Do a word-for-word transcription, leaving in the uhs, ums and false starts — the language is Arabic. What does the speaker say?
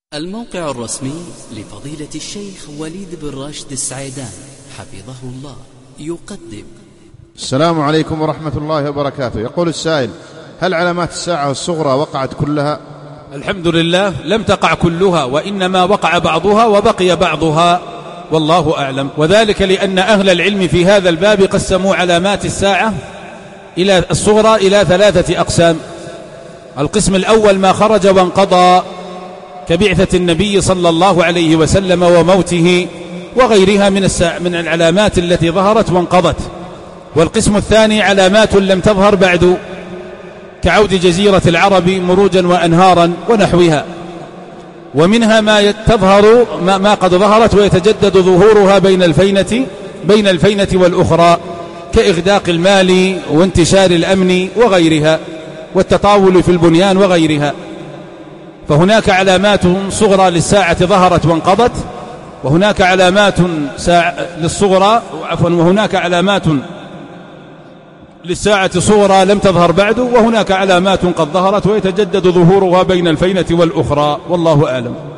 الموقع الرسمي لفضيلة الشيخ وليد بن راشد السعيدان حفظه الله يقدم. السلام عليكم ورحمة الله وبركاته. يقول السائل: هل علامات الساعة الصغرى وقعت كلها؟ الحمد لله، لم تقع كلها، وإنما وقع بعضها وبقي بعضها، والله أعلم. وذلك لأن أهل العلم في هذا الباب قسموا علامات الساعة إلى الصغرى إلى ثلاثة أقسام. القسم الأول ما خرج وانقضى كبعثة النبي صلى الله عليه وسلم وموته وغيرها من من العلامات التي ظهرت وانقضت. والقسم الثاني علامات لم تظهر بعد كعود جزيرة العرب مروجا وأنهارا ونحوها. ومنها ما تظهر ما, ما قد ظهرت ويتجدد ظهورها بين الفينة بين الفينة والأخرى كإغداق المال وانتشار الأمن وغيرها والتطاول في البنيان وغيرها. فهناك علامات صغرى للساعة ظهرت وانقضت، وهناك علامات للصغرى عفوا وهناك علامات للساعة صغرى لم تظهر بعد، وهناك علامات قد ظهرت ويتجدد ظهورها بين الفينة والأخرى، والله أعلم.